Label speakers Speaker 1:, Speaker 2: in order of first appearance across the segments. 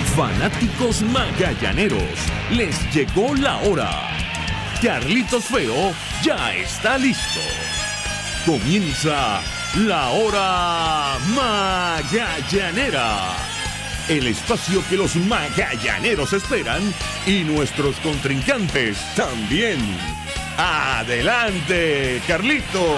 Speaker 1: Fanáticos magallaneros, les llegó la hora. Carlitos Feo ya está listo. Comienza la Hora Magallanera, el espacio que los magallaneros esperan y nuestros contrincantes también. ¡Adelante, Carlitos!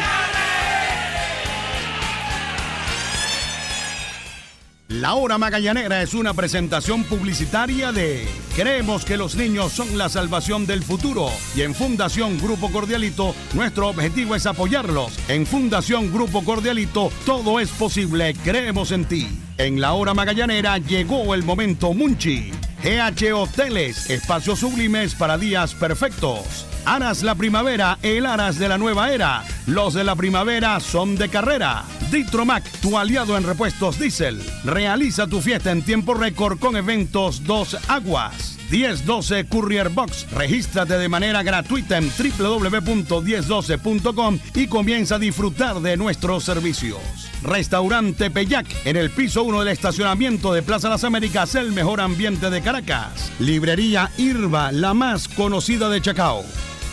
Speaker 2: La Hora Magallanera es una presentación publicitaria de Creemos que los niños son la salvación del futuro y en Fundación Grupo Cordialito nuestro objetivo es apoyarlos. En Fundación Grupo Cordialito todo es posible, creemos en ti. En La Hora Magallanera llegó el momento Munchi. GH Hoteles, espacios sublimes para días perfectos. Aras la primavera, el Aras de la nueva era. Los de la primavera son de carrera. Ditromac, tu aliado en repuestos diésel. Realiza tu fiesta en tiempo récord con eventos Dos Aguas. 1012 Courier Box. Regístrate de manera gratuita en www.1012.com y comienza a disfrutar de nuestros servicios. Restaurante Peyac, en el piso 1 del estacionamiento de Plaza Las Américas, el mejor ambiente de Caracas. Librería Irba, la más conocida de Chacao.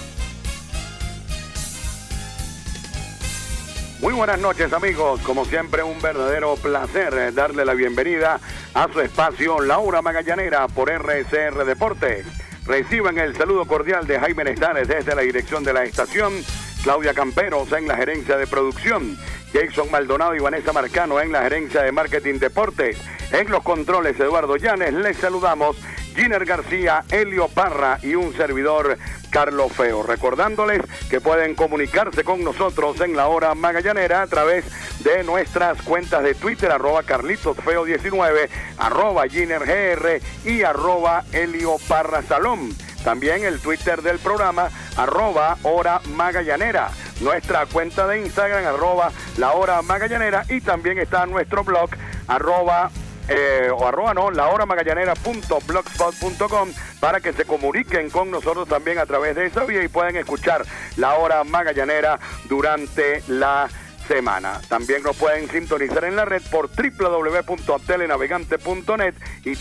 Speaker 3: Muy buenas noches, amigos. Como siempre, un verdadero placer darle la bienvenida a su espacio La Hora Magallanera por RCR Deportes. Reciban el saludo cordial de Jaime Nestares desde la dirección de la estación, Claudia Camperos en la gerencia de producción, Jason Maldonado y Vanessa Marcano en la gerencia de marketing deportes. En los controles, Eduardo Llanes. Les saludamos Giner García, Elio Parra y un servidor, Carlos Feo. Recordándoles que pueden comunicarse con nosotros en La Hora Magallanera a través de nuestras cuentas de Twitter, @CarlitosFeo19, @GinerGR y @Elio Parra Salón. También el Twitter del programa, @Hora Magallanera. Nuestra cuenta de Instagram, La Hora Magallanera. Y también está nuestro blog, lahoramagallanera.blogspot.com, para que se comuniquen con nosotros también a través de esa vía y puedan escuchar La Hora Magallanera durante la semana. También nos pueden sintonizar en la red por www.telenavegante.net y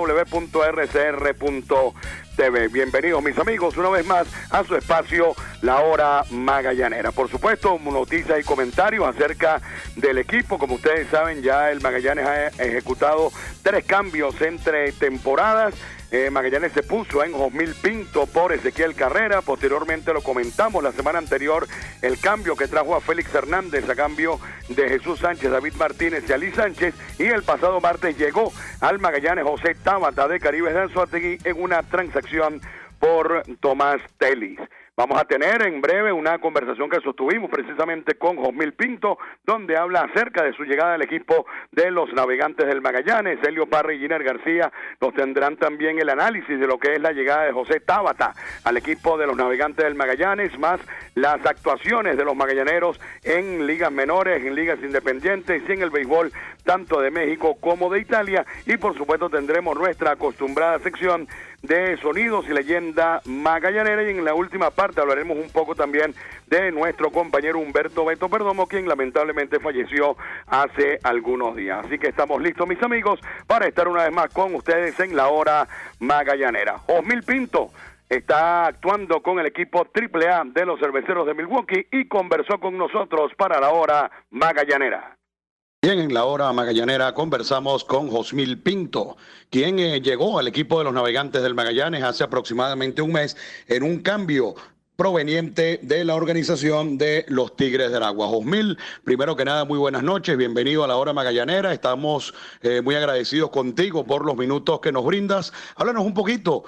Speaker 3: www.rcr.tv. Bienvenidos, mis amigos, una vez más a su espacio La Hora Magallanera. Por supuesto, noticias y comentarios acerca del equipo. Como ustedes saben, ya el Magallanes ha ejecutado 3 cambios entre temporadas. Magallanes se puso en Josmil Pinto por Ezequiel Carrera. Posteriormente, lo comentamos la semana anterior, el cambio que trajo a Félix Hernández a cambio de Jesús Sánchez, David Martínez y Ali Sánchez. Y el pasado martes llegó al Magallanes José Tábata de Caribes de Anzoátegui en una transacción por Tomás Telis. Vamos a tener en breve una conversación que sostuvimos precisamente con Josmil Pinto, donde habla acerca de su llegada al equipo de los Navegantes del Magallanes. Elio Parra y Giner García nos tendrán también el análisis de lo que es la llegada de José Tábata al equipo de los Navegantes del Magallanes, más las actuaciones de los magallaneros en ligas menores, en ligas independientes y en el béisbol tanto de México como de Italia. Y por supuesto tendremos nuestra acostumbrada sección de sonidos y leyenda magallanera, y en la última parte hablaremos un poco también de nuestro compañero Humberto Beto Perdomo, quien lamentablemente falleció hace algunos días. Así que estamos listos, mis amigos, para estar una vez más con ustedes en La Hora Magallanera. Josmil Pinto está actuando con el equipo AAA de los Cerveceros de Milwaukee y conversó con nosotros para La Hora Magallanera.
Speaker 2: Bien, en La Hora Magallanera conversamos con Josmil Pinto, quien llegó al equipo de los Navegantes del Magallanes hace aproximadamente un mes en un cambio proveniente de la organización de los Tigres del Agua. Josmil, primero que nada, muy buenas noches, bienvenido a La Hora Magallanera. Estamos muy agradecidos contigo por los minutos que nos brindas. Háblanos un poquito,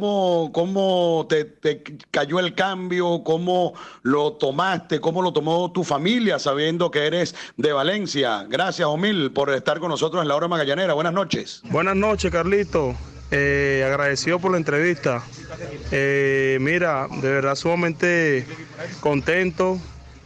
Speaker 2: cómo te cayó el cambio, cómo lo tomaste, cómo lo tomó tu familia, sabiendo que eres de Valencia. Gracias, Josmil, por estar con nosotros en La Hora Magallanera. Buenas noches.
Speaker 4: Buenas noches, Carlito. Agradecido por la entrevista. Mira, de verdad sumamente contento.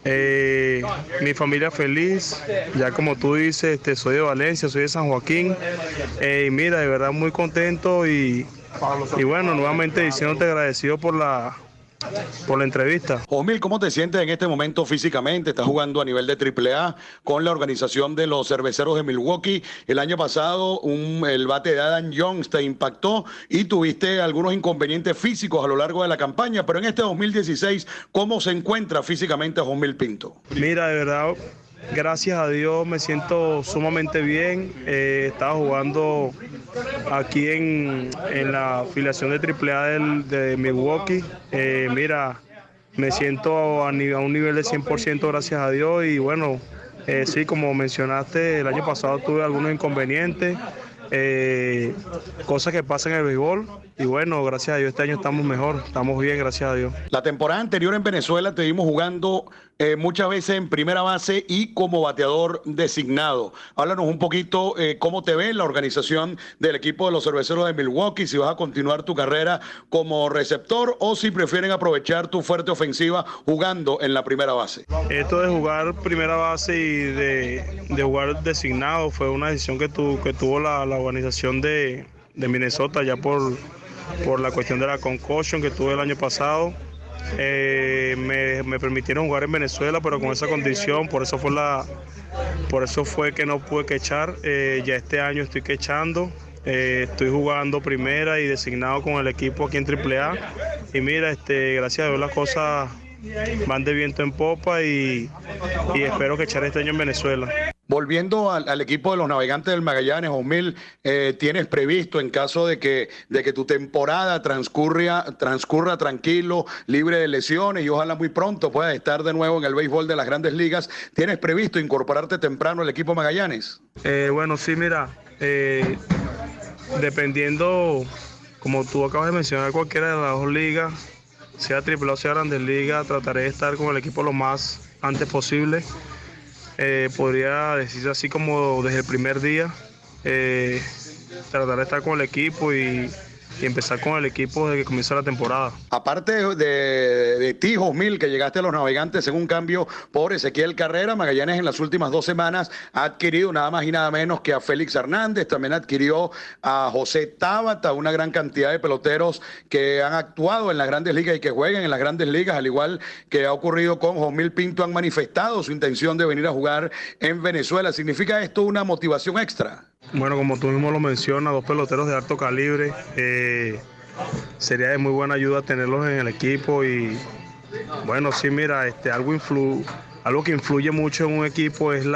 Speaker 4: Mi familia feliz, ya como tú dices, soy de Valencia, soy de San Joaquín. Mira, de verdad muy contento y bueno, nuevamente diciéndote agradecido por la por la entrevista.
Speaker 2: Osmil, ¿cómo te sientes en este momento físicamente? Estás jugando a nivel de AAA con la organización de los Cerveceros de Milwaukee. El año pasado el bate de Adam Jones te impactó y tuviste algunos inconvenientes físicos a lo largo de la campaña, pero en este 2016, ¿cómo se encuentra físicamente Osmil Pinto?
Speaker 4: Mira, de verdad, gracias a Dios me siento sumamente bien. Estaba jugando aquí en la afiliación de AAA de Milwaukee. Mira, me siento a un nivel de 100% gracias a Dios y bueno, sí, como mencionaste, el año pasado tuve algunos inconvenientes, cosas que pasan en el béisbol y bueno, gracias a Dios este año estamos mejor, estamos bien, gracias a Dios.
Speaker 2: La temporada anterior en Venezuela te vimos jugando muchas veces en primera base y como bateador designado. Háblanos un poquito cómo te ve la organización del equipo de los Cerveceros de Milwaukee, si vas a continuar tu carrera como receptor o si prefieren aprovechar tu fuerte ofensiva jugando en la primera base.
Speaker 4: Esto de jugar primera base y de jugar designado fue una decisión que tuvo la organización de Minnesota ya por la cuestión de la concussion que tuve el año pasado. Me permitieron jugar en Venezuela, pero con esa condición, por eso fue que no pude quechar. Ya este año estoy quechando, estoy jugando primera y designado con el equipo aquí en AAA. Y mira, gracias a Dios las cosas van de viento en popa y espero quechar este año en Venezuela.
Speaker 2: Volviendo al equipo de los Navegantes del Magallanes, Osmil, ¿tienes previsto en caso de que tu temporada transcurra tranquilo, libre de lesiones y ojalá muy pronto puedas estar de nuevo en el béisbol de las Grandes Ligas, ¿tienes previsto incorporarte temprano al equipo Magallanes?
Speaker 4: Bueno, sí, mira, dependiendo, como tú acabas de mencionar, cualquiera de las dos ligas, sea AAA o sea Grandes Ligas, trataré de estar con el equipo lo más antes posible. Podría decirse así como desde el primer día, tratar de estar con el equipo y empezar con el equipo desde que comienza la temporada.
Speaker 2: Aparte de ti, Osmil, que llegaste a los Navegantes en un cambio por Ezequiel Carrera, Magallanes en las últimas 2 semanas ha adquirido nada más y nada menos que a Félix Hernández, también adquirió a José Tábata, una gran cantidad de peloteros que han actuado en las Grandes Ligas y que juegan en las Grandes Ligas, al igual que ha ocurrido con Osmil Pinto, han manifestado su intención de venir a jugar en Venezuela. ¿Significa esto una motivación extra?
Speaker 4: Bueno, como tú mismo lo mencionas, 2 peloteros de alto calibre, sería de muy buena ayuda tenerlos en el equipo y bueno, sí, mira, algo que influye mucho en un equipo es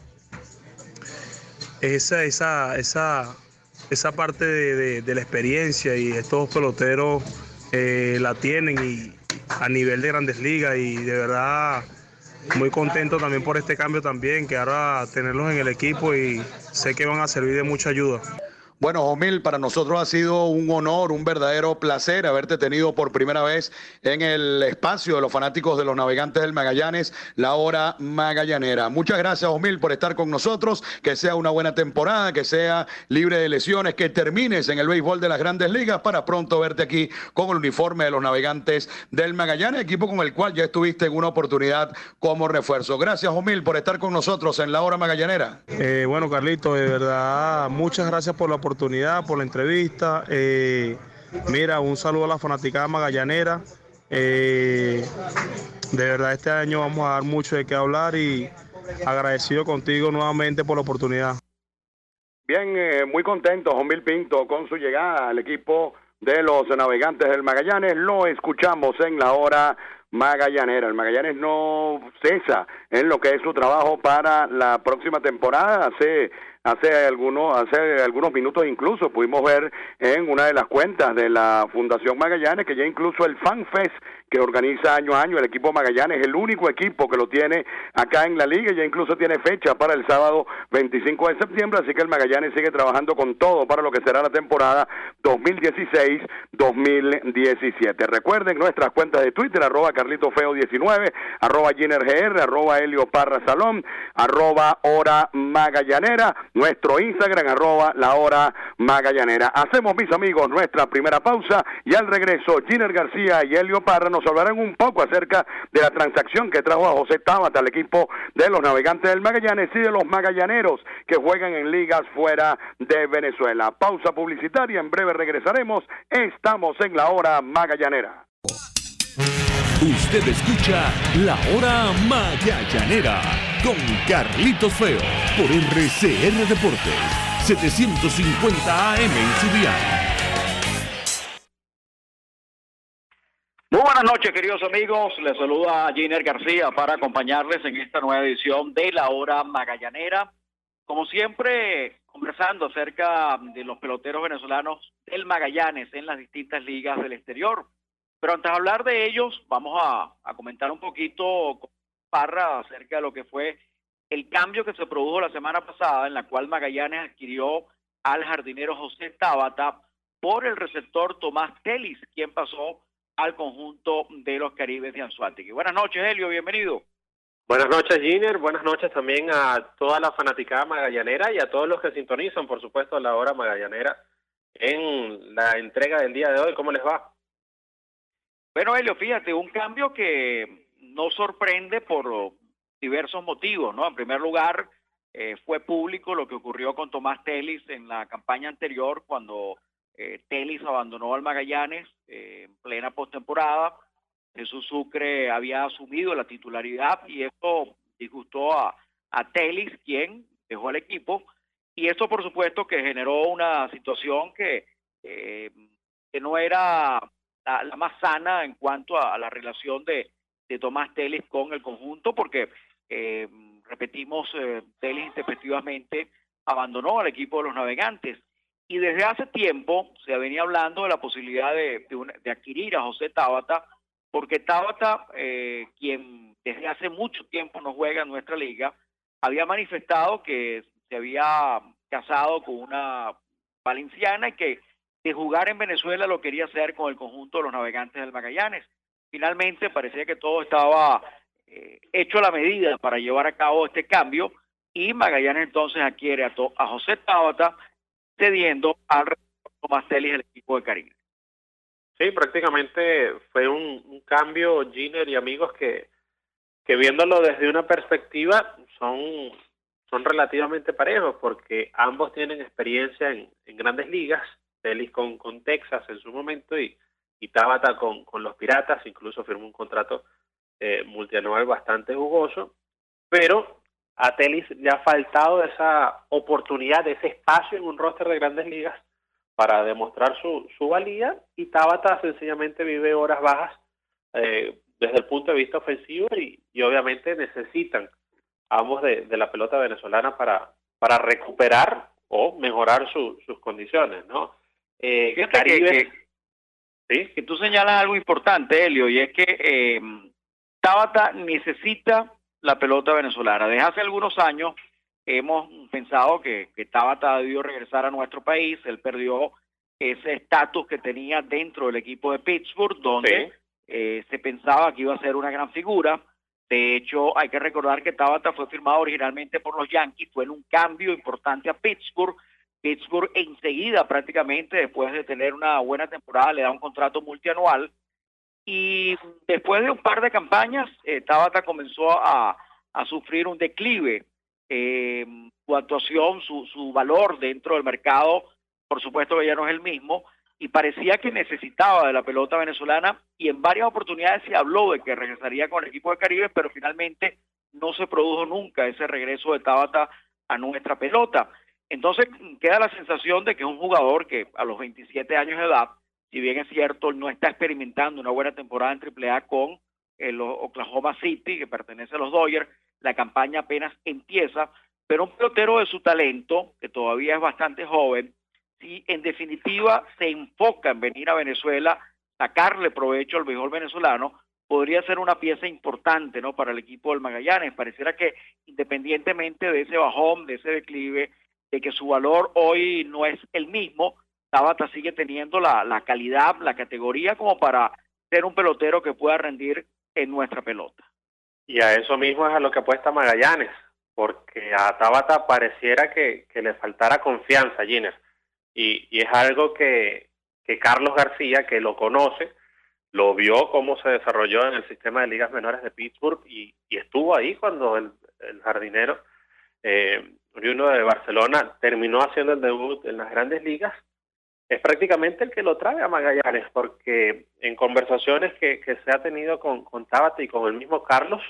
Speaker 4: esa parte de la experiencia y estos 2 peloteros la tienen y a nivel de Grandes Ligas y de verdad muy contento también por este cambio también, que ahora tenerlos en el equipo y sé que van a servir de mucha ayuda.
Speaker 2: Bueno, Osmil, para nosotros ha sido un honor, un verdadero placer haberte tenido por primera vez en el espacio de los fanáticos de los Navegantes del Magallanes, la hora magallanera. Muchas gracias, Osmil, por estar con nosotros, que sea una buena temporada, que sea libre de lesiones, que termines en el béisbol de las Grandes Ligas para pronto verte aquí con el uniforme de los Navegantes del Magallanes, equipo con el cual ya estuviste en una oportunidad como refuerzo. Gracias, Osmil, por estar con nosotros en la hora magallanera.
Speaker 4: Bueno, Carlito, de verdad, muchas gracias por la oportunidad, por la entrevista. Mira, un saludo a la fanaticada magallanera. De verdad, este año vamos a dar mucho de qué hablar y agradecido contigo nuevamente por la oportunidad.
Speaker 3: Bien, muy contento Osmil Pinto con su llegada al equipo de los Navegantes del Magallanes. Lo escuchamos en la hora magallanera. El Magallanes no cesa en lo que es su trabajo para la próxima temporada. Hace algunos minutos incluso pudimos ver en una de las cuentas de la Fundación Magallanes que ya incluso el Fan Fest que organiza año a año el equipo Magallanes, el único equipo que lo tiene acá en la liga, ya incluso tiene fecha para el sábado 25 de septiembre, así que el Magallanes sigue trabajando con todo para lo que será la temporada 2016-2017. Recuerden nuestras cuentas de Twitter, @CarlitoFeo19, @GinerGR, @HelioParraSalón, @Hora Magallanera, nuestro Instagram, @La Hora Magallanera. Hacemos, mis amigos, nuestra primera pausa y al regreso, Giner García y Helio Parra nos hablarán un poco acerca de la transacción que trajo a José Tábata al equipo de los Navegantes del Magallanes y de los magallaneros que juegan en ligas fuera de Venezuela. Pausa publicitaria, en breve regresaremos. Estamos en la hora magallanera.
Speaker 1: Usted escucha La Hora Magallanera con Carlitos Feo por RCR Deportes, 750 AM en su dial.
Speaker 5: Muy buenas noches, queridos amigos. Les saluda Giner García para acompañarles en esta nueva edición de La Hora Magallanera. Como siempre, conversando acerca de los peloteros venezolanos del Magallanes en las distintas ligas del exterior. Pero antes de hablar de ellos, vamos a comentar un poquito con Parra acerca de lo que fue el cambio que se produjo la semana pasada, en la cual Magallanes adquirió al jardinero José Tabata por el receptor Tomás Telis, quien pasó al conjunto de los Caribes de Anzoátegui. Buenas noches, Helio, bienvenido.
Speaker 6: Buenas noches, Giner. Buenas noches también a toda la fanaticada magallanera y a todos los que sintonizan, por supuesto, La Hora Magallanera en la entrega del día de hoy. ¿Cómo les va?
Speaker 5: Bueno, Helio, fíjate, un cambio que nos sorprende por diversos motivos, ¿no? En primer lugar, fue público lo que ocurrió con Tomás Telis en la campaña anterior, cuando Telis abandonó al Magallanes en plena postemporada. Jesús Sucre había asumido la titularidad y esto disgustó a Telis, quien dejó el equipo, y esto por supuesto que generó una situación que no era la más sana en cuanto a la relación de Tomás Telis con el conjunto, porque repetimos, Telis intempestivamente abandonó al equipo de los Navegantes, y desde hace tiempo se venía hablando de la posibilidad de adquirir a José Tabata, porque Tabata, quien desde hace mucho tiempo no juega en nuestra liga, había manifestado que se había casado con una valenciana y que de jugar en Venezuela lo quería hacer con el conjunto de los Navegantes del Magallanes. Finalmente parecía que todo estaba hecho a la medida para llevar a cabo este cambio, y Magallanes entonces adquiere a José Tabata, cediendo al Tomás Telis del equipo de Caribe.
Speaker 6: Sí, prácticamente fue un cambio, Giner y amigos, que viéndolo desde una perspectiva son relativamente parejos, porque ambos tienen experiencia en grandes ligas. Telis con Texas en su momento y Tabata con los Piratas, incluso firmó un contrato multianual bastante jugoso, pero a Telis le ha faltado esa oportunidad, ese espacio en un roster de grandes ligas para demostrar su valía, y Tabata sencillamente vive horas bajas desde el punto de vista ofensivo y obviamente necesitan ambos de la pelota venezolana para recuperar o mejorar sus condiciones, ¿no?
Speaker 5: Fíjate que tú señalas algo importante, Helio, y es que Tabata necesita la pelota venezolana. Desde hace algunos años hemos pensado que Tabata debió regresar a nuestro país. Él perdió ese estatus que tenía dentro del equipo de Pittsburgh, donde se pensaba que iba a ser una gran figura. De hecho, hay que recordar que Tabata fue firmado originalmente por los Yankees, fue en un cambio importante a Pittsburgh. Pittsburgh enseguida, prácticamente después de tener una buena temporada, le da un contrato multianual, y después de un par de campañas Tabata comenzó a sufrir un declive. Su actuación, su valor dentro del mercado, por supuesto que ya no es el mismo, y parecía que necesitaba de la pelota venezolana, y en varias oportunidades se habló de que regresaría con el equipo de Caribe, pero finalmente no se produjo nunca ese regreso de Tabata a nuestra pelota. Entonces queda la sensación de que es un jugador que a los 27 años de edad, si bien es cierto, no está experimentando una buena temporada en AAA con el Oklahoma City, que pertenece a los Dodgers. La campaña apenas empieza, pero un pelotero de su talento, que todavía es bastante joven, si en definitiva se enfoca en venir a Venezuela, sacarle provecho al béisbol venezolano, podría ser una pieza importante, ¿no?, para el equipo del Magallanes. Pareciera que independientemente de ese bajón, de ese declive, de que su valor hoy no es el mismo, Tabata sigue teniendo la calidad, la categoría como para ser un pelotero que pueda rendir en nuestra pelota.
Speaker 6: Y a eso mismo es a lo que apuesta Magallanes, porque a Tabata pareciera que le faltara confianza, Giner, y es algo que Carlos García, que lo conoce, lo vio cómo se desarrolló en el sistema de ligas menores de Pittsburgh y estuvo ahí cuando el jardinero oriundo de Barcelona terminó haciendo el debut en las grandes ligas. es prácticamente el que lo trae a Magallanes, porque en conversaciones que se ha tenido con Tabata y con el mismo Carlos,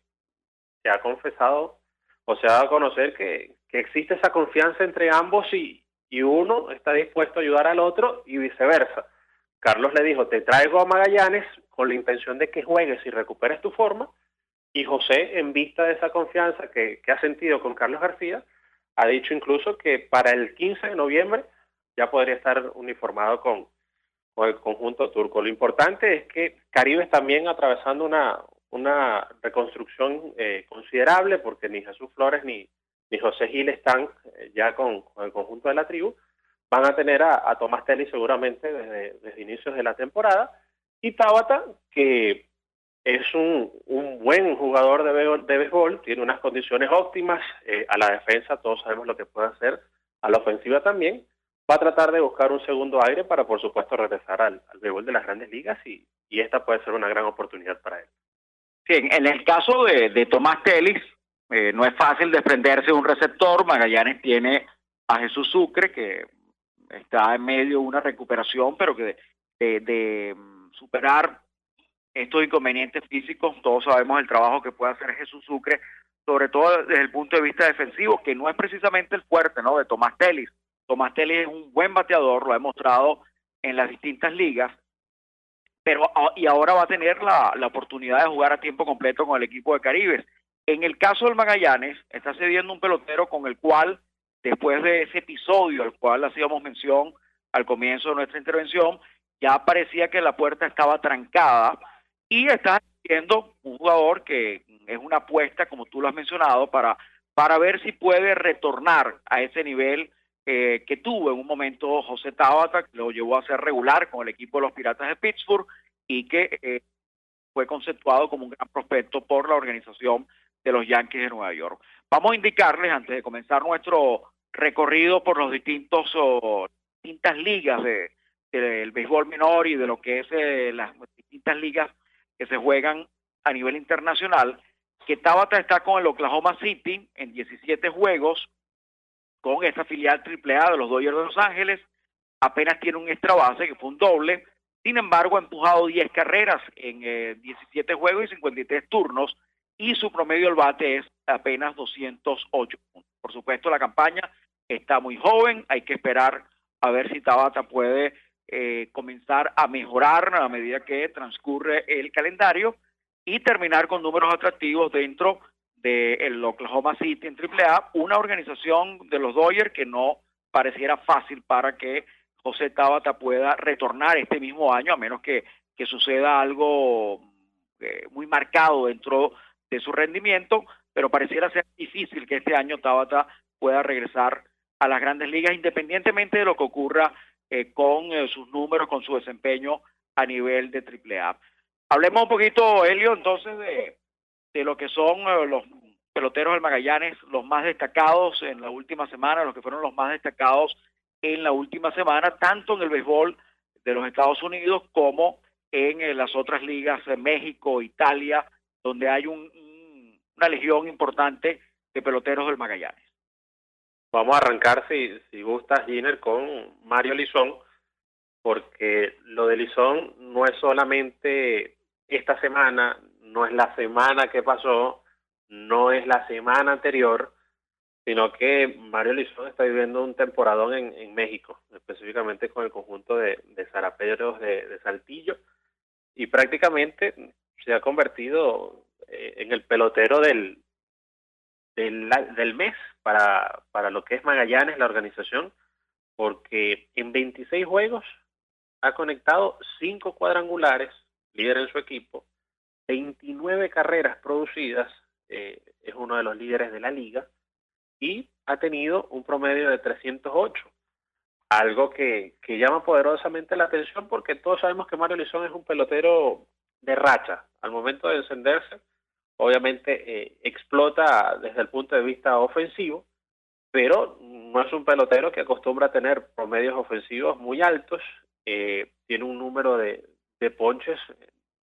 Speaker 6: se ha confesado o se ha dado a conocer que existe esa confianza entre ambos y uno está dispuesto a ayudar al otro y viceversa. Carlos le dijo, te traigo a Magallanes con la intención de que juegues y recuperes tu forma, y José, en vista de esa confianza que ha sentido con Carlos García, ha dicho incluso que para el 15 de noviembre ya podría estar uniformado con el conjunto turco. Lo importante es que Caribe también atravesando una reconstrucción considerable, porque ni Jesús Flores ni José Gil están ya con el conjunto de la tribu. Van a tener a Tomás Telly seguramente desde inicios de la temporada, y Tabata, que es un buen jugador de béisbol, tiene unas condiciones óptimas, a la defensa todos sabemos lo que puede hacer, a la ofensiva también, va a tratar de buscar un segundo aire para, por supuesto, regresar al béisbol de las grandes ligas, y esta puede ser una gran oportunidad para él.
Speaker 5: Sí, en el caso de Tomás Telis, no es fácil desprenderse de un receptor. Magallanes tiene a Jesús Sucre, que está en medio de una recuperación, pero que de superar estos inconvenientes físicos, todos sabemos el trabajo que puede hacer Jesús Sucre, sobre todo desde el punto de vista defensivo, que no es precisamente el fuerte, ¿no?, de Tomás Telis. Tomás Telis es un buen bateador, lo ha demostrado en las distintas ligas, pero y ahora va a tener la oportunidad de jugar a tiempo completo con el equipo de Caribes. En el caso del Magallanes, está cediendo un pelotero con el cual, después de ese episodio al cual hacíamos mención al comienzo de nuestra intervención, ya parecía que la puerta estaba trancada, y está siendo un jugador que es una apuesta, como tú lo has mencionado, para ver si puede retornar a ese nivel que tuvo en un momento José Tabata, que lo llevó a ser regular con el equipo de los Piratas de Pittsburgh, y que fue conceptuado como un gran prospecto por la organización de los Yankees de Nueva York. Vamos a indicarles, antes de comenzar nuestro recorrido por los distintas ligas del béisbol menor y de lo que es las distintas ligas que se juegan a nivel internacional, que Tabata está con el Oklahoma City en 17 juegos, con esta filial AAA de los Dodgers de Los Ángeles. Apenas tiene un extra base, que fue un doble. Sin embargo, ha empujado 10 carreras en 17 juegos y 53 turnos, y su promedio al bate es apenas 208 puntos. Por supuesto, la campaña está muy joven, hay que esperar a ver si Tabata puede comenzar a mejorar a medida que transcurre el calendario y terminar con números atractivos dentro del Oklahoma City en AAA, una organización de los Dodgers que no pareciera fácil para que José Tabata pueda retornar este mismo año, a menos que suceda algo muy marcado dentro de su rendimiento, pero pareciera ser difícil que este año Tabata pueda regresar a las grandes ligas, independientemente de lo que ocurra con sus números, con su desempeño a nivel de AAA. Hablemos un poquito, Helio, entonces de lo que son los peloteros del Magallanes, los más destacados en la última semana, los que fueron los más destacados en la última semana, tanto en el béisbol de los Estados Unidos como en las otras ligas, México, Italia, donde hay una legión importante de peloteros del Magallanes.
Speaker 6: Vamos a arrancar, si gustas, Giner, con Mario Lizón, porque lo de Lizón no es solamente esta semana, no es la semana que pasó, no es la semana anterior, sino que Mario Lizón está viviendo un temporadón en México, específicamente con el conjunto de Zaraperos de Saltillo, y prácticamente se ha convertido en el pelotero del mes para lo que es Magallanes, la organización, porque en 26 juegos ha conectado 5 cuadrangulares, líder en su equipo, 29 carreras producidas, es uno de los líderes de la liga, y ha tenido un promedio de 308, algo que llama poderosamente la atención, porque todos sabemos que Mario Lizón es un pelotero de racha. Al momento de encenderse, obviamente explota desde el punto de vista ofensivo, pero no es un pelotero que acostumbra a tener promedios ofensivos muy altos. Tiene un número de ponches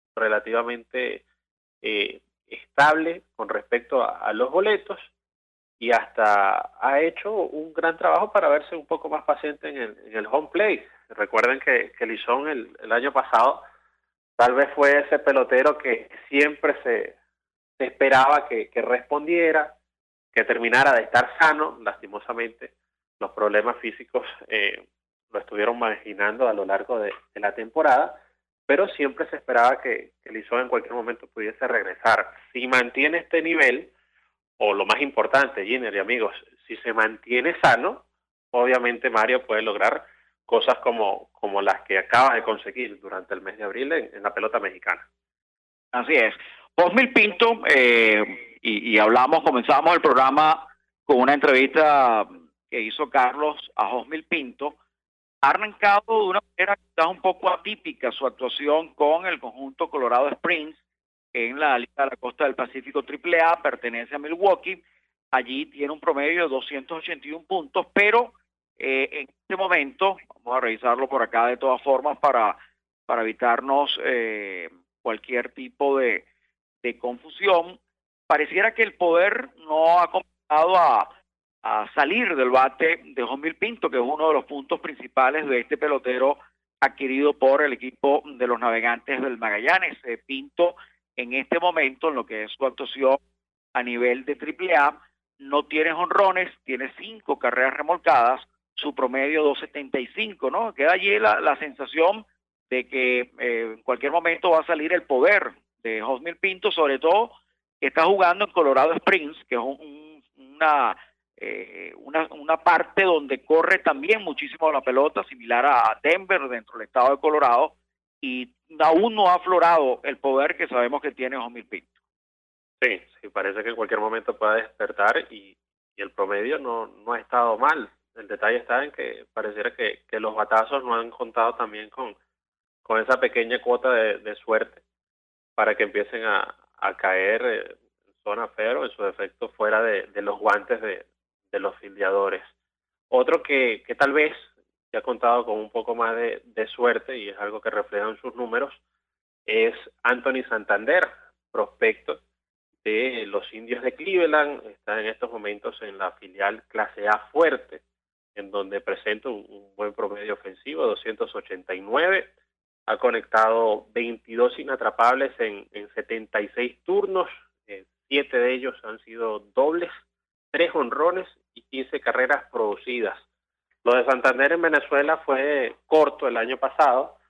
Speaker 6: relativamente estable con respecto a los boletos, y hasta ha hecho un gran trabajo para verse un poco más paciente en el home play. Recuerden que Lisón el año pasado tal vez fue ese pelotero que siempre se esperaba que respondiera, que terminara de estar sano. Lastimosamente, los problemas físicos lo estuvieron marginando a lo largo de la temporada, pero siempre se esperaba que Lisón en cualquier momento pudiese regresar. Si mantiene este nivel, o lo más importante, Giner y amigos, si se mantiene sano, obviamente Mario puede lograr cosas como las que acaba de conseguir durante el mes de abril en la pelota mexicana.
Speaker 5: Así es. Josmil Pinto, comenzamos el programa con una entrevista que hizo Carlos a Josmil Pinto. Ha arrancado de una manera quizás un poco atípica su actuación con el conjunto Colorado Springs en la Liga de la Costa del Pacífico AAA, pertenece a Milwaukee. Allí tiene un promedio de 281 puntos, pero en este momento, vamos a revisarlo por acá de todas formas para evitarnos cualquier tipo de confusión, pareciera que el poder no ha comenzado a salir del bate de Josmil Pinto, que es uno de los puntos principales de este pelotero adquirido por el equipo de los Navegantes del Magallanes. Pinto, en este momento, en lo que es su actuación a nivel de AAA, no tiene jonrones, tiene 5 carreras remolcadas, su promedio 2.75, ¿no? Queda allí la sensación de que en cualquier momento va a salir el poder de Josmil Pinto, sobre todo que está jugando en Colorado Springs, que es una parte donde corre también muchísimo la pelota, similar a Denver dentro del estado de Colorado, y aún no ha aflorado el poder que sabemos que tiene Josmil Pinto.
Speaker 6: Sí, parece que en cualquier momento pueda despertar y el promedio no ha estado mal. El detalle está en que pareciera que los batazos no han contado también con esa pequeña cuota de suerte para que empiecen a caer en zona cero, en su defecto fuera de los guantes de los fildeadores. Otro que tal vez ya ha contado con un poco más de suerte, y es algo que reflejan sus números, es Anthony Santander, prospecto de los Indios de Cleveland. Está en estos momentos en la filial Clase A Fuerte, en donde presenta un buen promedio ofensivo, 289. Ha conectado 22 inatrapables en 76 turnos, 7 de ellos han sido dobles, 3 jonrones y 15 carreras producidas. Lo de Santander en Venezuela fue corto el año pasado,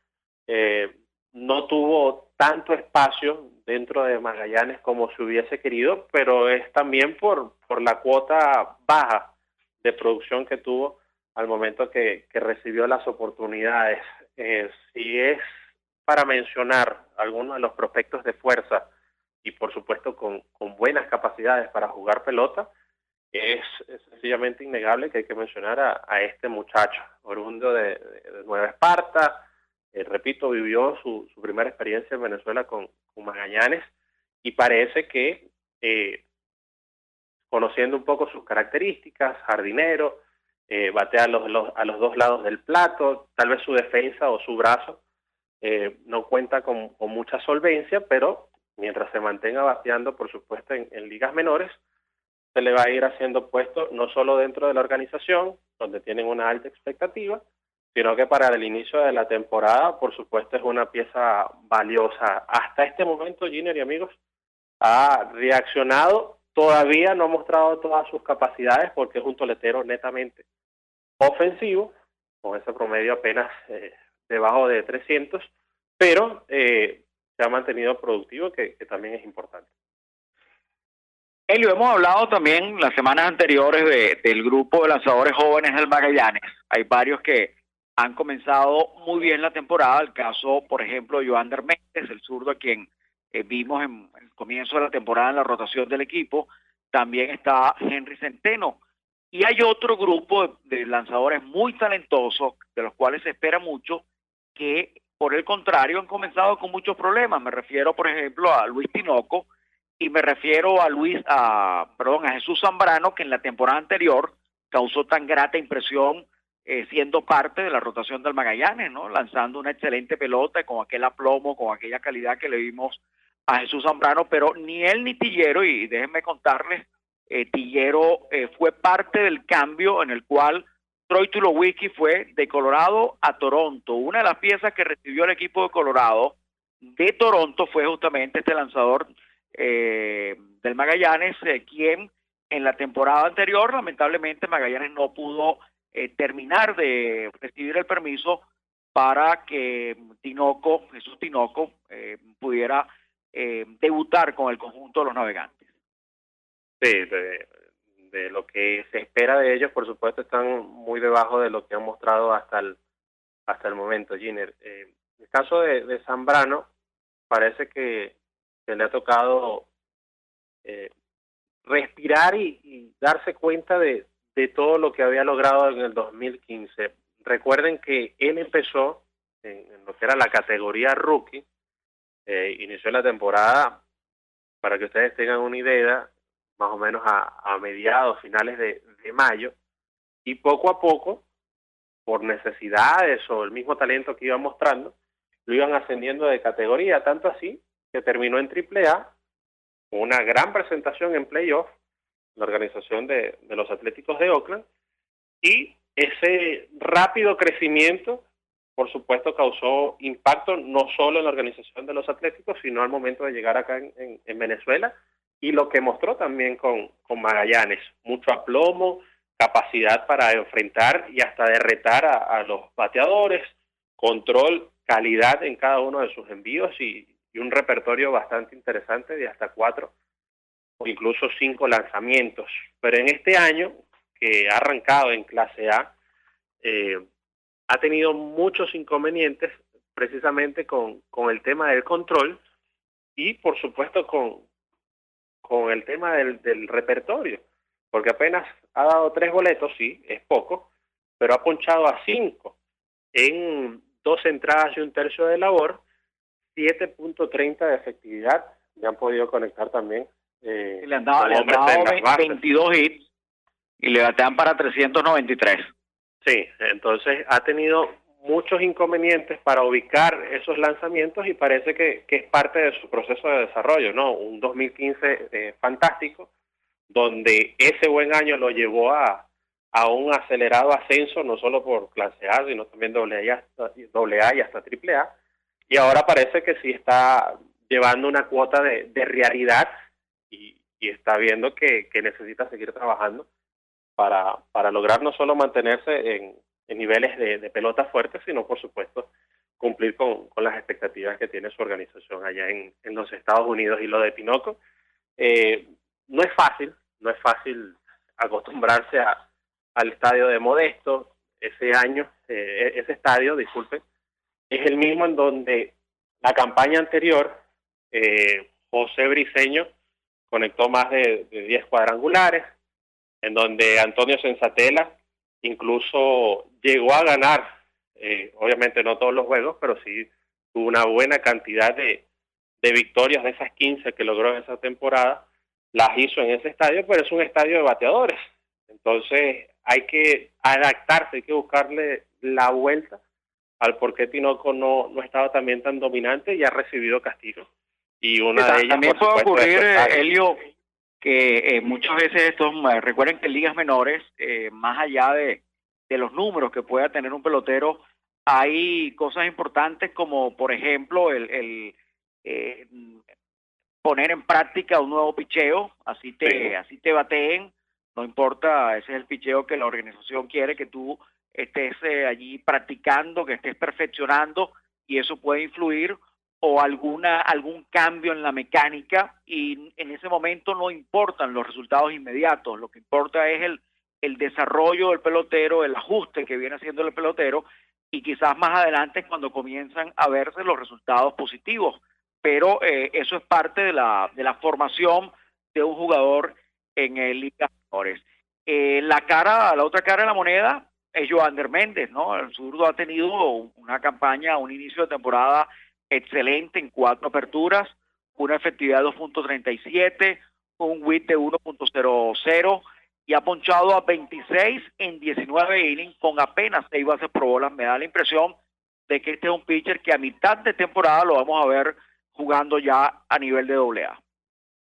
Speaker 6: no tuvo tanto espacio dentro de Magallanes como se hubiese querido, pero es también por la cuota baja de producción que tuvo al momento que recibió las oportunidades. Si es para mencionar algunos de los prospectos de fuerza y por supuesto con buenas capacidades para jugar pelota, es sencillamente innegable que hay que mencionar a este muchacho, oriundo de Nueva Esparta. Repito, vivió su primera experiencia en Venezuela con Magallanes y parece que conociendo un poco sus características, jardinero, batea a los dos lados del plato, tal vez su defensa o su brazo no cuenta con mucha solvencia, pero mientras se mantenga bateando, por supuesto, en ligas menores, se le va a ir haciendo puesto no solo dentro de la organización, donde tienen una alta expectativa, sino que para el inicio de la temporada, por supuesto, es una pieza valiosa. Hasta este momento, Giner y amigos, ha reaccionado, todavía no ha mostrado todas sus capacidades porque es un toletero netamente ofensivo, con ese promedio apenas debajo de 300, pero se ha mantenido productivo, que también es importante.
Speaker 5: Elio, hemos hablado también las semanas anteriores del grupo de lanzadores jóvenes del Magallanes. Hay varios que han comenzado muy bien la temporada. El caso, por ejemplo, de Joander Méndez, el zurdo a quien vimos en el comienzo de la temporada en la rotación del equipo. También está Henry Centeno. Y hay otro grupo de lanzadores muy talentosos, de los cuales se espera mucho, que por el contrario han comenzado con muchos problemas. Me refiero, por ejemplo, a Luis Tinoco, y me refiero a Jesús Zambrano, que en la temporada anterior causó tan grata impresión siendo parte de la rotación del Magallanes, ¿no? Lanzando una excelente pelota con aquel aplomo, con aquella calidad que le vimos a Jesús Zambrano, pero ni él ni Tillero, y déjenme contarles Tiguero fue parte del cambio en el cual Troy Tulowitzki fue de Colorado a Toronto. Una de las piezas que recibió el equipo de Colorado de Toronto fue justamente este lanzador del Magallanes, quien en la temporada anterior, lamentablemente, Magallanes no pudo terminar de recibir el permiso para que Jesús Tinoco, pudiera debutar con el conjunto de los Navegantes.
Speaker 6: Sí, de lo que se espera de ellos, por supuesto, están muy debajo de lo que han mostrado hasta el momento, Giner. En el caso de Zambrano, parece que le ha tocado respirar y darse cuenta de todo lo que había logrado en el 2015. Recuerden que él empezó en lo que era la categoría rookie, inició la temporada, para que ustedes tengan una idea, más o menos a mediados, finales de mayo, y poco a poco, por necesidades o el mismo talento que iba mostrando, lo iban ascendiendo de categoría, tanto así que terminó en AAA, con una gran presentación en playoff, la organización de los Atléticos de Oakland, y ese rápido crecimiento, por supuesto, causó impacto no solo en la organización de los Atléticos, sino al momento de llegar acá en Venezuela, y lo que mostró también con Magallanes, mucho aplomo, capacidad para enfrentar y hasta de retar a los bateadores, control, calidad en cada uno de sus envíos y un repertorio bastante interesante de hasta 4 o incluso 5 lanzamientos. Pero en este año, que ha arrancado en clase A, ha tenido muchos inconvenientes precisamente con el tema del control y por supuesto con el tema del repertorio, porque apenas ha dado 3 boletos, sí, es poco, pero ha ponchado a 5 en 2 entradas y 1/3 de labor, 7.30 de efectividad. Ya han podido conectar también.
Speaker 5: Le han dado 22 hits y le batean para 393.
Speaker 6: Sí, entonces ha tenido muchos inconvenientes para ubicar esos lanzamientos y parece que es parte de su proceso de desarrollo, ¿no? Un 2015 fantástico, donde ese buen año lo llevó a un acelerado ascenso, no solo por clase A, sino también AA y hasta AAA, y ahora parece que sí está llevando una cuota de realidad y está viendo que necesita seguir trabajando para lograr no solo mantenerse en niveles de pelota fuertes, sino por supuesto cumplir con las expectativas que tiene su organización allá en los Estados Unidos. Y lo de Tinoco, no es fácil acostumbrarse al estadio de Modesto. Ese estadio, disculpen, es el mismo en donde la campaña anterior José Briceño conectó más de 10 cuadrangulares, en donde Antonio Sensatela incluso llegó a ganar, obviamente no todos los juegos, pero sí tuvo una buena cantidad de victorias. De esas 15 que logró en esa temporada, las hizo en ese estadio, pero es un estadio de bateadores. Entonces hay que adaptarse, hay que buscarle la vuelta al por qué Tinoco no ha estado también tan dominante y ha recibido castigos. Y una de ellas,
Speaker 5: también
Speaker 6: por
Speaker 5: puede
Speaker 6: supuesto,
Speaker 5: ocurrir, Helio, que muchas veces recuerden que en ligas menores, más allá de los números que pueda tener un pelotero, hay cosas importantes como, por ejemplo, el poner en práctica un nuevo picheo, así te bateen, no importa, ese es el picheo que la organización quiere, que tú estés allí practicando, que estés perfeccionando, y eso puede influir, o algún cambio en la mecánica, y en ese momento no importan los resultados inmediatos, lo que importa es el desarrollo del pelotero, el ajuste que viene haciendo el pelotero, y quizás más adelante cuando comienzan a verse los resultados positivos, pero eso es parte de la formación de un jugador en ligas menores. La otra cara de la moneda es Joander Méndez, ¿no? El zurdo ha tenido una campaña, un inicio de temporada excelente en 4 aperturas, una efectividad de 2.37, un WHIP de 1.00 y ha ponchado a 26 en 19 innings con apenas 6 bases por bolas. Me da la impresión de que este es un pitcher que a mitad de temporada lo vamos a ver jugando ya a nivel de AA.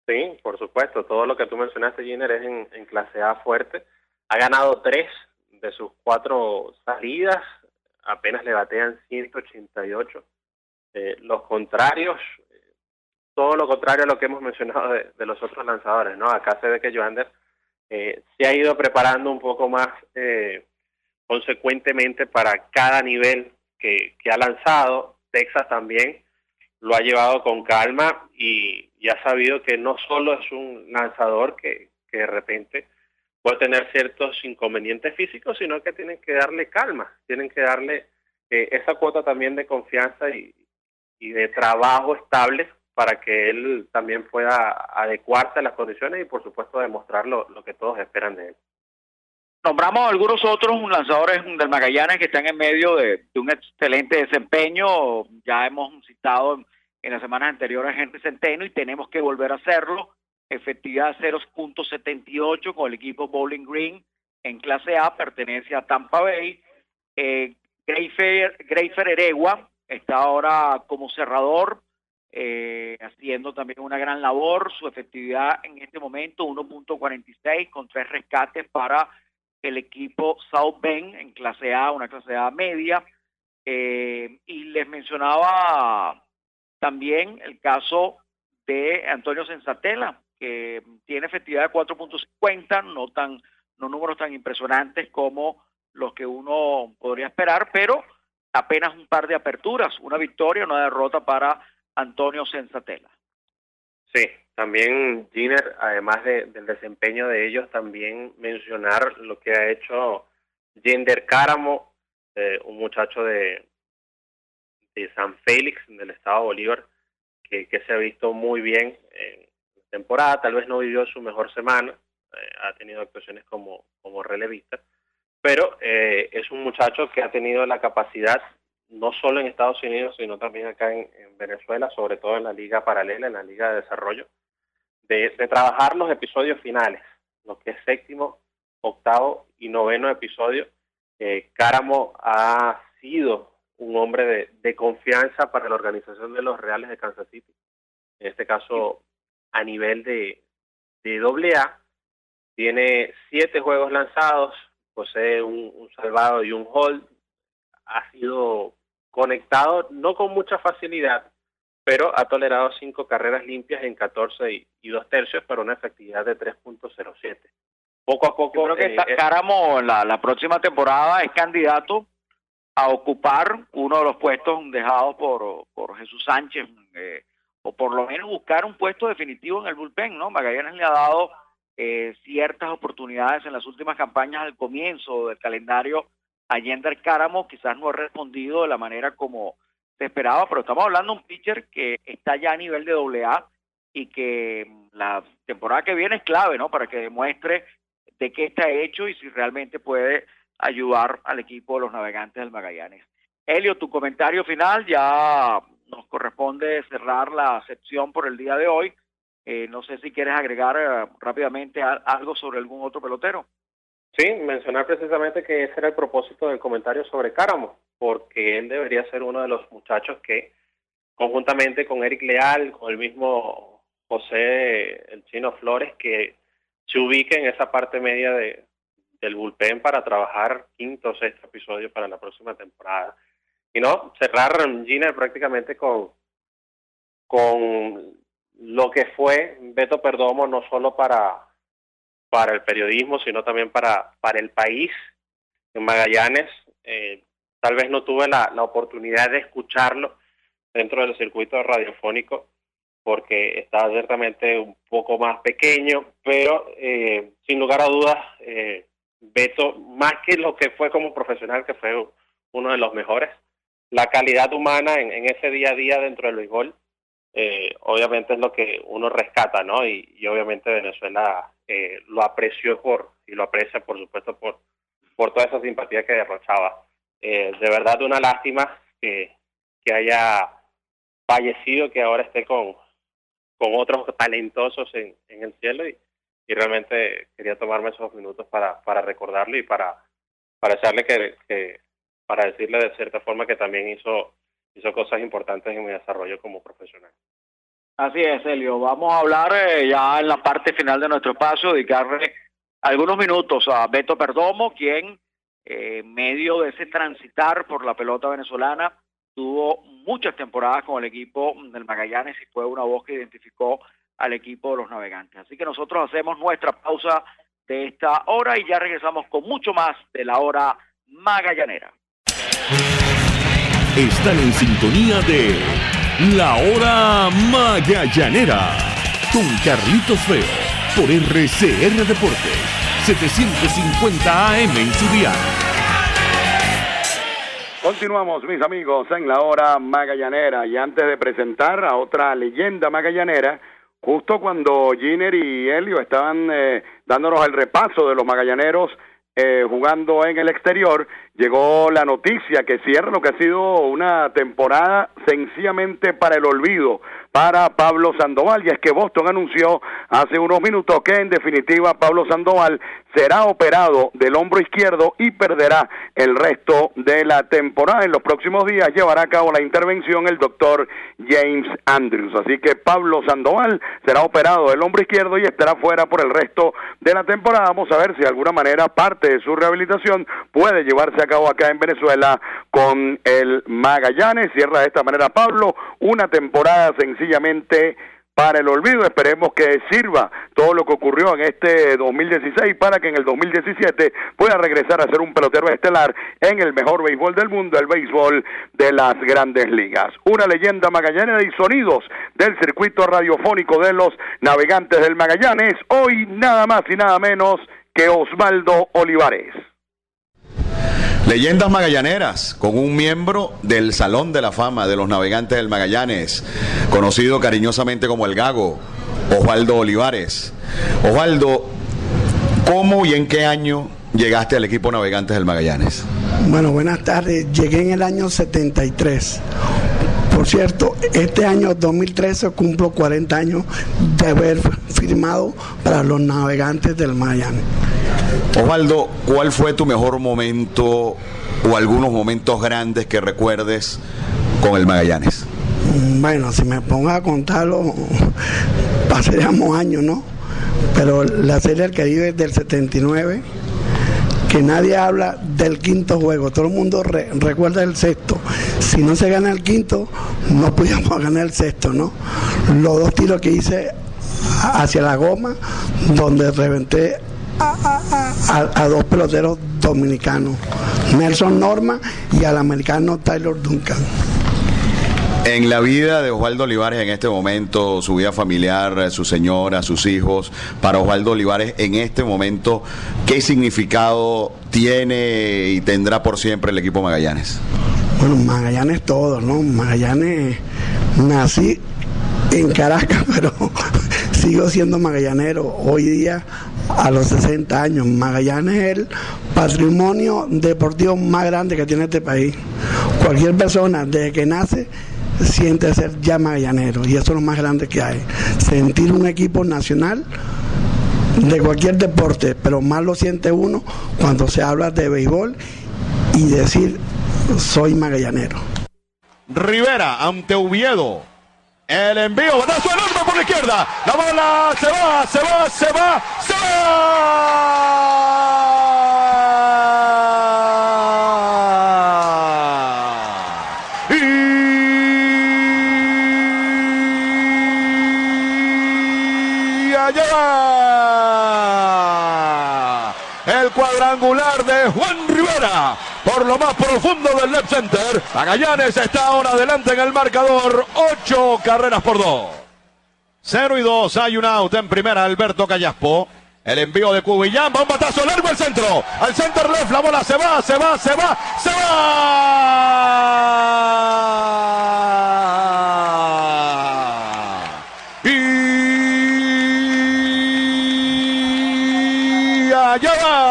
Speaker 6: Sí, por supuesto. Todo lo que tú mencionaste, Giner, es en clase A fuerte. Ha ganado 3 de sus 4 salidas. Apenas le batean 188. Los contrarios, todo lo contrario a lo que hemos mencionado de los otros lanzadores, ¿no? Acá se ve que Joander se ha ido preparando un poco más consecuentemente para cada nivel que ha lanzado. Texas también lo ha llevado con calma y ha sabido que no solo es un lanzador que de repente puede tener ciertos inconvenientes físicos, sino que tienen que darle calma, tienen que darle esa cuota también de confianza y de trabajo estable para que él también pueda adecuarse a las condiciones y por supuesto demostrar lo que todos esperan de él.
Speaker 5: Nombramos algunos otros lanzadores del Magallanes que están en medio de un excelente desempeño. Ya hemos citado en las semanas anteriores a Henry Centeno y tenemos que volver a hacerlo. Efectividad 0.78 con el equipo Bowling Green en clase A, pertenece a Tampa Bay. Grayfer Eregua está ahora como cerrador, haciendo también una gran labor. Su efectividad en este momento 1.46 con 3 rescates para el equipo South Bend en clase A, una clase A media. Y les mencionaba también el caso de Antonio Senzatela, que tiene efectividad de 4.50, no números tan impresionantes como los que uno podría esperar, pero apenas un par de aperturas, una victoria, una derrota para Antonio Senzatela.
Speaker 6: Sí, también Giner, además del desempeño de ellos, también mencionar lo que ha hecho Yender Cáramo, un muchacho de San Félix, del estado de Bolívar, que se ha visto muy bien en la temporada. Tal vez no vivió su mejor semana, ha tenido actuaciones como relevista, pero es un muchacho que ha tenido la capacidad, no solo en Estados Unidos, sino también acá en Venezuela, sobre todo en la liga paralela, en la liga de desarrollo, de trabajar los episodios finales, lo que es 7º, 8º y 9º episodio. Cáramo ha sido un hombre de confianza para la organización de los Reales de Kansas City, en este caso a nivel de AA. Tiene 7 juegos lanzados, posee un salvado y un hold. Ha sido conectado, no con mucha facilidad, pero ha tolerado 5 carreras limpias en 14 y 2 tercios para una efectividad de 3.07. Poco a poco...
Speaker 5: Yo creo que Cáramo la próxima temporada es candidato a ocupar uno de los puestos dejados por Jesús Sánchez, o por lo menos buscar un puesto definitivo en el bullpen, ¿no? Magallanes le ha dado ciertas oportunidades en las últimas campañas al comienzo del calendario a Yender Cáramo, quizás no ha respondido de la manera como se esperaba, pero estamos hablando de un pitcher que está ya a nivel de AA y que la temporada que viene es clave, ¿no? Para que demuestre de qué está hecho y si realmente puede ayudar al equipo de los Navegantes del Magallanes. Helio, tu comentario final, ya nos corresponde cerrar la sección por el día de hoy. No sé si quieres agregar rápidamente algo sobre algún otro pelotero.
Speaker 6: Sí, mencionar precisamente que ese era el propósito del comentario sobre Cáramo, porque él debería ser uno de los muchachos que, conjuntamente con Eric Leal, con el mismo José el Chino Flores, que se ubique en esa parte media del bullpen para trabajar 5º o 6º episodio para la próxima temporada. Y no, cerrar Giner prácticamente con lo que fue Beto Perdomo, no solo para el periodismo, sino también para el país. En Magallanes, tal vez no tuve la oportunidad de escucharlo dentro del circuito radiofónico, porque estaba ciertamente un poco más pequeño, pero sin lugar a dudas, Beto, más que lo que fue como profesional, que fue uno de los mejores, la calidad humana en ese día a día dentro del béisbol, obviamente es lo que uno rescata, ¿no? Y obviamente Venezuela lo apreció y lo aprecia, por supuesto, por toda esa simpatía que derrochaba. De verdad, una lástima que haya fallecido, que ahora esté con otros talentosos en el cielo, y realmente quería tomarme esos minutos para recordarlo y para echarle para decirle de cierta forma que también hizo cosas importantes en mi desarrollo como profesional.
Speaker 5: Así es, Helio. Vamos a hablar ya en la parte final de nuestro espacio, dedicarle algunos minutos a Beto Perdomo, quien en medio de ese transitar por la pelota venezolana tuvo muchas temporadas con el equipo del Magallanes y fue una voz que identificó al equipo de los Navegantes. Así que nosotros hacemos nuestra pausa de esta hora y ya regresamos con mucho más de la hora magallanera.
Speaker 1: Están en sintonía de La Hora Magallanera con Carlitos Feo por RCR Deportes 750 AM en su dial.
Speaker 3: Continuamos, mis amigos, en La Hora Magallanera, y antes de presentar a otra leyenda magallanera, justo cuando Giner y Helio estaban dándonos el repaso de los magallaneros jugando en el exterior, llegó la noticia que cierra lo que ha sido una temporada sencillamente para el olvido para Pablo Sandoval, y es que Boston anunció hace unos minutos que en definitiva Pablo Sandoval será operado del hombro izquierdo y perderá el resto de la temporada. En los próximos días llevará a cabo la intervención el doctor James Andrews, así que Pablo Sandoval será operado del hombro izquierdo y estará fuera por el resto de la temporada. Vamos a ver si de alguna manera parte de su rehabilitación puede llevarse a cabo acá en Venezuela con el Magallanes. Cierra de esta manera Pablo una temporada sencillamente para el olvido. Esperemos que sirva todo lo que ocurrió en este 2016 para que en el 2017 pueda regresar a ser un pelotero estelar en el mejor béisbol del mundo, el béisbol de las Grandes Ligas. Una leyenda magallanera y sonidos del circuito radiofónico de los Navegantes del Magallanes, hoy nada más y nada menos que Osvaldo Olivares.
Speaker 2: Leyendas magallaneras con un miembro del Salón de la Fama de los Navegantes del Magallanes, conocido cariñosamente como el Gago, Osvaldo Olivares. Osvaldo, ¿cómo y en qué año llegaste al equipo Navegantes del Magallanes?
Speaker 7: Bueno, buenas tardes. Llegué en el año 73. Por cierto, este año 2013 cumplo 40 años de haber firmado para los Navegantes del Magallanes.
Speaker 2: Osvaldo, ¿cuál fue tu mejor momento o algunos momentos grandes que recuerdes con el Magallanes?
Speaker 7: Bueno, si me pongo a contarlo, pasaríamos años, ¿no? Pero la Serie del Caribe del 79, que nadie habla del quinto juego, todo el mundo recuerda el sexto. Si no se gana el quinto, no podíamos ganar el sexto, ¿no? Los dos tiros que hice hacia la goma, donde reventé a dos peloteros dominicanos, Nelson Norma y al americano Tyler Duncan.
Speaker 2: En la vida de Osvaldo Olivares en este momento, su vida familiar, su señora, sus hijos, para Osvaldo Olivares en este momento, ¿qué significado tiene y tendrá por siempre el equipo Magallanes?
Speaker 7: Bueno, Magallanes todo, ¿no? Magallanes, nací en Caracas, pero sigo siendo magallanero hoy día a los 60 años. Magallanes es el patrimonio deportivo más grande que tiene este país. Cualquier persona desde que nace siente ser ya magallanero, y eso es lo más grande que hay. Sentir un equipo nacional de cualquier deporte, pero más lo siente uno cuando se habla de béisbol y decir soy magallanero.
Speaker 2: Rivera ante Oviedo. El envío, batazo enorme por la izquierda. La bola se va. Y allá va el cuadrangular de Juan Rivera por lo más profundo del left center. Magallanes está ahora adelante en el marcador, 8 carreras por 2. 0-2, hay un out en primera, Alberto Callaspo. El envío de Cubillán, va un batazo largo al centro. Al center left, la bola se va. Y allá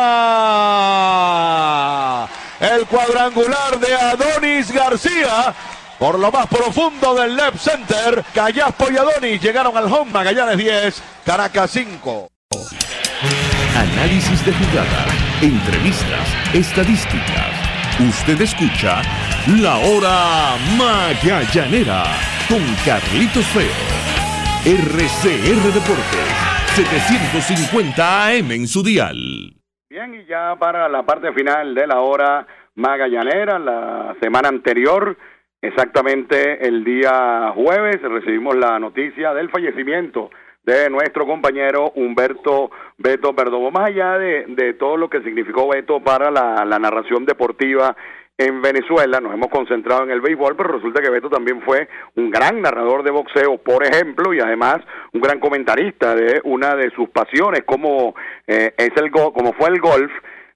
Speaker 2: va el cuadrangular de Adonis García por lo más profundo del left center. Callaspo y Adonis llegaron al home. Magallanes 10, Caracas 5.
Speaker 1: Análisis de jugadas, entrevistas, estadísticas. Usted escucha La Hora Magallanera con Carlitos Feo. RCR Deportes, 750 AM en su dial.
Speaker 3: Bien, y ya para la parte final de la hora magallanera, la semana anterior, exactamente el día jueves, recibimos la noticia del fallecimiento de nuestro compañero Humberto Beto Perdomo. Más allá de todo lo que significó Beto para la narración deportiva en Venezuela, nos hemos concentrado en el béisbol, pero resulta que Beto también fue un gran narrador de boxeo, por ejemplo, y además un gran comentarista de una de sus pasiones, como fue el golf.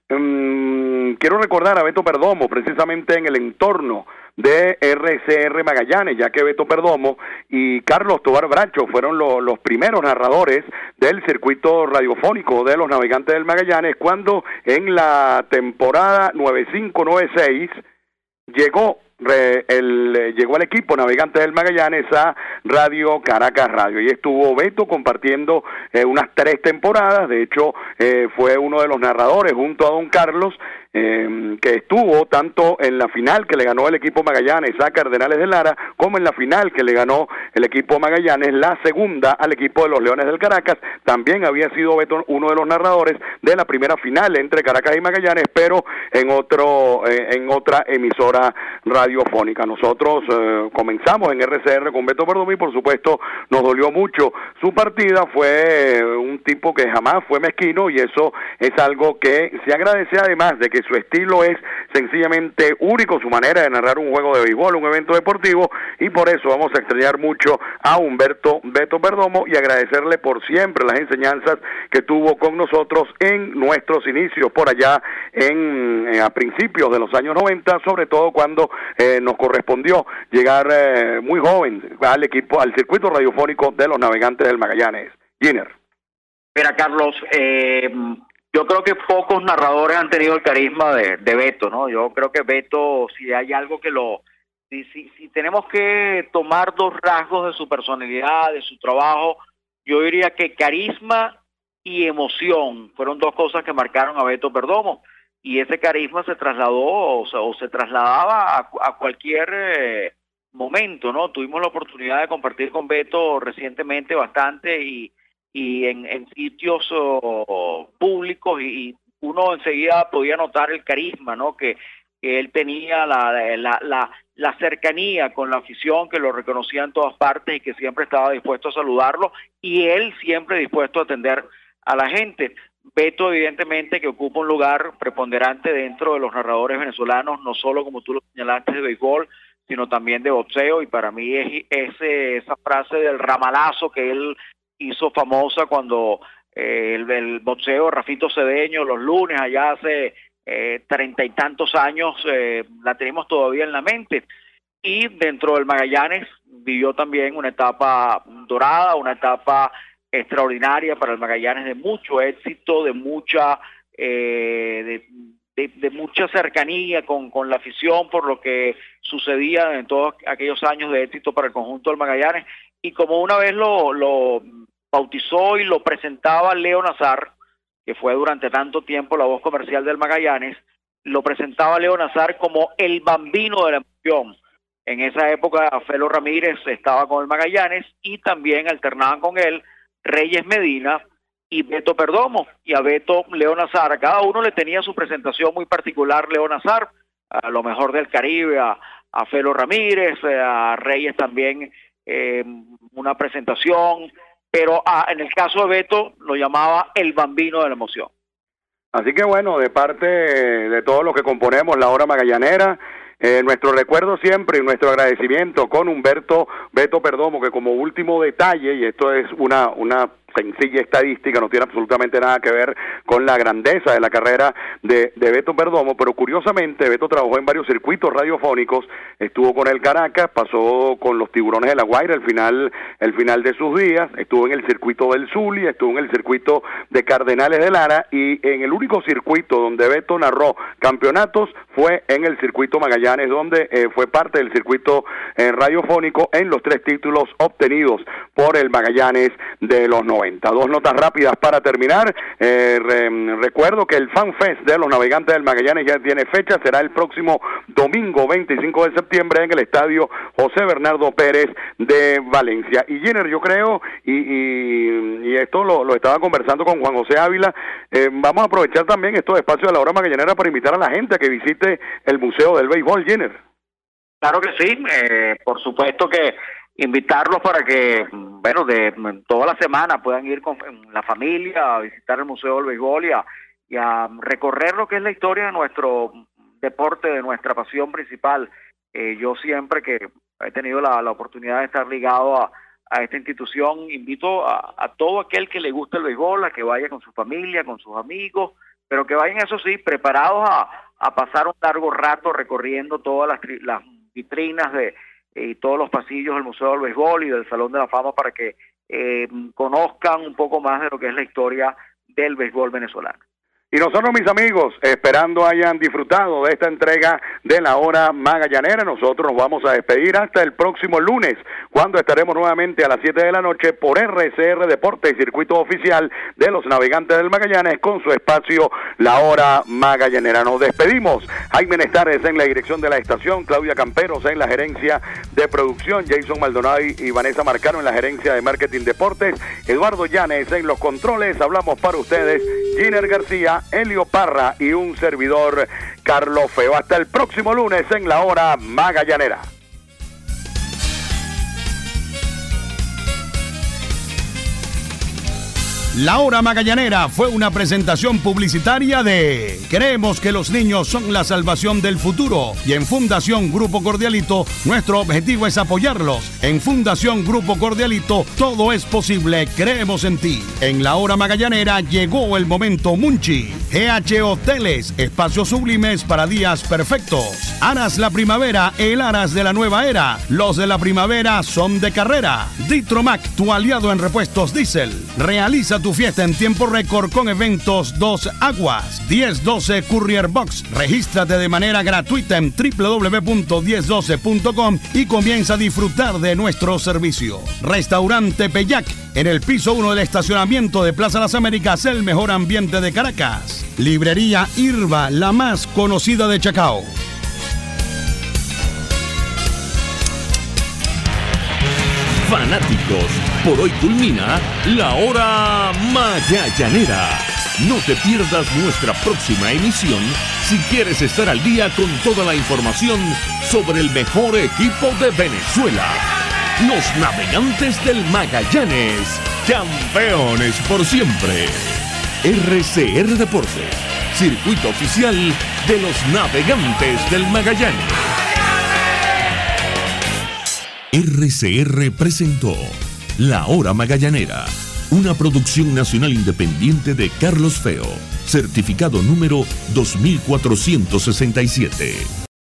Speaker 3: Quiero recordar a Beto Perdomo precisamente en el entorno de RCR Magallanes, ya que Beto Perdomo y Carlos Tobar Bracho fueron los primeros narradores del circuito radiofónico de los Navegantes del Magallanes, cuando en la temporada 95-96 llegó el equipo Navegantes del Magallanes a Radio Caracas Radio, y estuvo Beto compartiendo unas 3 temporadas. De hecho fue uno de los narradores junto a don Carlos, que estuvo tanto en la final que le ganó el equipo Magallanes a Cardenales de Lara, como en la final que le ganó el equipo Magallanes, la segunda, al equipo de los Leones del Caracas. También había sido Beto uno de los narradores de la primera final entre Caracas y Magallanes, pero en otra emisora radiofónica. Nosotros comenzamos en RCR con Beto Perdomo y por supuesto nos dolió mucho su partida. Fue un tipo que jamás fue mezquino, y eso es algo que se agradece, además de que su estilo es sencillamente único, su manera de narrar un juego de béisbol, un evento deportivo, y por eso vamos a extrañar mucho a Humberto Beto Perdomo y agradecerle por siempre las enseñanzas que tuvo con nosotros en nuestros inicios por allá a principios de los años 90, sobre todo cuando nos correspondió llegar muy joven al circuito radiofónico de los Navegantes del Magallanes. Giner.
Speaker 5: Mira, Carlos, yo creo que pocos narradores han tenido el carisma de Beto, ¿no? Yo creo que Beto, si hay algo que si tenemos que tomar 2 rasgos de su personalidad, de su trabajo, yo diría que carisma y emoción fueron 2 cosas que marcaron a Beto Perdomo, y ese carisma se trasladó o se trasladaba a cualquier momento, ¿no? Tuvimos la oportunidad de compartir con Beto recientemente bastante, y en sitios públicos, y uno enseguida podía notar el carisma, ¿no? Que él tenía, la cercanía con la afición, que lo reconocía en todas partes y que siempre estaba dispuesto a saludarlo, y él siempre dispuesto a atender a la gente. Beto, evidentemente, que ocupa un lugar preponderante dentro de los narradores venezolanos, no solo, como tú lo señalaste, de béisbol, sino también de boxeo, y para mí es esa frase del ramalazo que él hizo famosa cuando el boxeo, Rafito Cedeño, los lunes, allá hace 30 y tantos años, la tenemos todavía en la mente. Y dentro del Magallanes vivió también una etapa dorada, una etapa extraordinaria para el Magallanes, de mucho éxito, de mucha de mucha cercanía con la afición por lo que sucedía en todos aquellos años de éxito para el conjunto del Magallanes. Y como una vez lo bautizó y lo presentaba Leo Nazar, que fue durante tanto tiempo la voz comercial del Magallanes, lo presentaba Leo Nazar como el bambino de la emoción. En esa época Felo Ramírez estaba con el Magallanes, y también alternaban con él Reyes Medina y Beto Perdomo. Y a Beto, Leo Nazar, a cada uno le tenía su presentación muy particular. Leo Nazar, a lo mejor del Caribe, a Felo Ramírez, a Reyes también una presentación, pero en el caso de Beto lo llamaba el bambino de la emoción.
Speaker 3: Así que bueno, de parte de todos los que componemos la hora magallanera, nuestro recuerdo siempre y nuestro agradecimiento con Humberto Beto Perdomo, que como último detalle, y esto es una sencilla estadística, no tiene absolutamente nada que ver con la grandeza de la carrera de Beto Perdomo, pero curiosamente Beto trabajó en varios circuitos radiofónicos, estuvo con el Caracas, pasó con los Tiburones de La Guaira el final de sus días, estuvo en el circuito del Zulia, estuvo en el circuito de Cardenales de Lara, y en el único circuito donde Beto narró campeonatos fue en el circuito Magallanes, donde fue parte del circuito radiofónico en los 3 títulos obtenidos por el Magallanes de los 90. 90. Dos notas rápidas para terminar. Recuerdo que el Fan Fest de los Navegantes del Magallanes ya tiene fecha, será el próximo domingo 25 de septiembre en el estadio José Bernardo Pérez de Valencia. Y Jenner, yo creo, y esto lo estaba conversando con Juan José Ávila, vamos a aprovechar también estos espacios de la hora magallanera para invitar a la gente a que visite el Museo del Béisbol, Jenner.
Speaker 5: Claro que sí, por supuesto que invitarlos para que, bueno, de toda la semana puedan ir con la familia a visitar el Museo del Béisbol y a recorrer lo que es la historia de nuestro deporte, de nuestra pasión principal. Yo siempre que he tenido la oportunidad de estar ligado a esta institución, invito a todo aquel que le guste el béisbol a que vaya con su familia, con sus amigos, pero que vayan, eso sí, preparados a pasar un largo rato recorriendo todas las vitrinas y todos los pasillos del Museo del Béisbol y del Salón de la Fama para que conozcan un poco más de lo que es la historia del béisbol venezolano.
Speaker 3: Y nosotros, mis amigos, esperando hayan disfrutado de esta entrega de la hora magallanera, nosotros nos vamos a despedir hasta el próximo lunes, cuando estaremos nuevamente a las 7 de la noche por RCR Deportes, circuito oficial de los Navegantes del Magallanes, con su espacio La Hora Magallanera. Nos despedimos. Jaime Nestares en la dirección de la estación, Claudia Camperos en la gerencia de producción, Jason Maldonado y Vanessa Marcano en la gerencia de marketing deportes, Eduardo Llanes en los controles. Hablamos para ustedes Giner García, Helio Parra y un servidor, Carlos Feo. Hasta el próximo lunes en La Hora Magallanera.
Speaker 2: La Hora Magallanera fue una presentación publicitaria de Creemos que los niños son la salvación del futuro, y en Fundación Grupo Cordialito nuestro objetivo es apoyarlos. En Fundación Grupo Cordialito todo es posible, creemos en ti. En La Hora Magallanera llegó el momento Munchi. GH Hoteles, espacios sublimes para días perfectos. Aras la primavera, el Aras de la nueva era. Los de la primavera son de carrera. Ditromac, tu aliado en repuestos diésel. Realiza tu fiesta en tiempo récord con eventos Dos Aguas. 1012 Courier Box. Regístrate de manera gratuita en www.1012.com y comienza a disfrutar de nuestro servicio. Restaurante Peyac, en el piso 1 del estacionamiento de Plaza Las Américas, el mejor ambiente de Caracas. Librería Irba, la más conocida de Chacao.
Speaker 1: Fanáticos, por hoy culmina La Hora Magallanera. No te pierdas nuestra próxima emisión si quieres estar al día con toda la información sobre el mejor equipo de Venezuela. Los Navegantes del Magallanes, campeones por siempre. RCR Deportes, circuito oficial de los Navegantes del Magallanes. RCR presentó La Hora Magallanera, una producción nacional independiente de Carlos Feo, certificado número 2467.